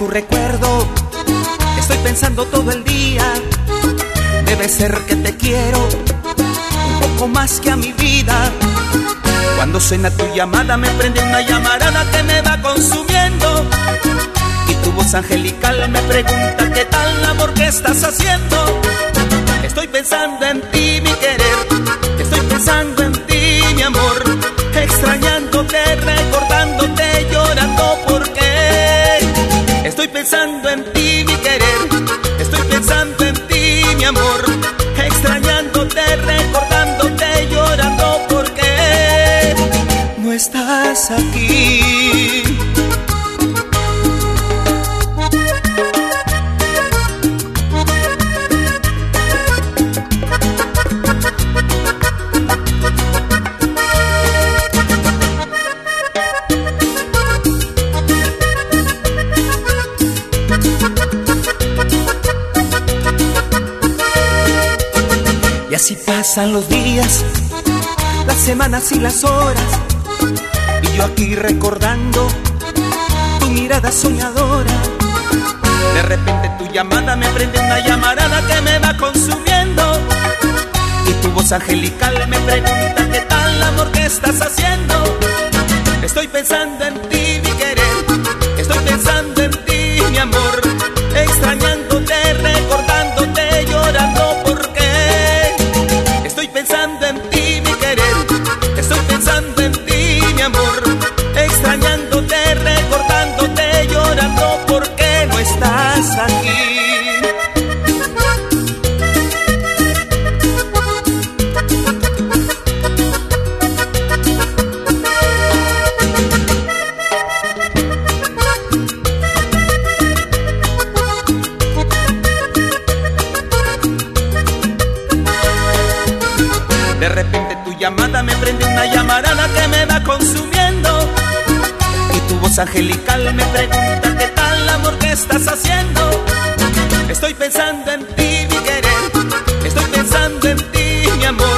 tu recuerdo estoy pensando todo el día. Debe ser que te quiero un poco más que a mi vida. Cuando suena tu llamada me prende una llamarada que me va consumiendo. Y tu voz angelical me pregunta qué tal amor que estás haciendo. Estoy pensando en ti, mi querer. Estoy pensando en ti, mi amor. Extrañándote, recordándote, llorando porque estoy pensando en ti, mi querer. Estoy pensando en ti, mi amor. Extrañándote, recordándote, llorando porque no estás aquí. Y así pasan los días, las semanas y las horas, y yo aquí recordando tu mirada soñadora. De repente tu llamada me prende una llamarada que me va consumiendo. Y tu voz angelical me pregunta qué tal amor que estás haciendo. Estoy pensando en ti, mi querer. Estoy pensando en ti, mi amor. Extrañándote, recordándote, llorando porque estoy pensando en ti, mi querer. Estoy pensando en ti, mi amor. Extrañándote, recordándote, llorando porque no estás aquí. De repente tu llamada me prende una llamarada que me va consumiendo. Y tu voz angelical me pregunta qué tal amor que estás haciendo. Estoy pensando en ti, mi querer. Estoy pensando en ti, mi amor.